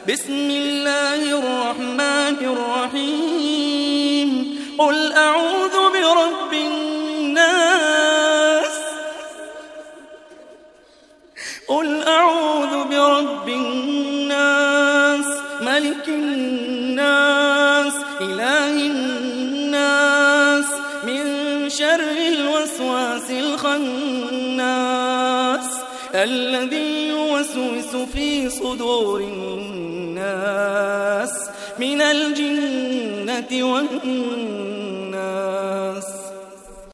بسم الله الرحمن الرحيم قل أعوذ برب الناس قل أعوذ برب الناس ملك الناس إله الناس من شر الوسواس الخناس الذي يوسوس في صدور الناس من الجنة والناس.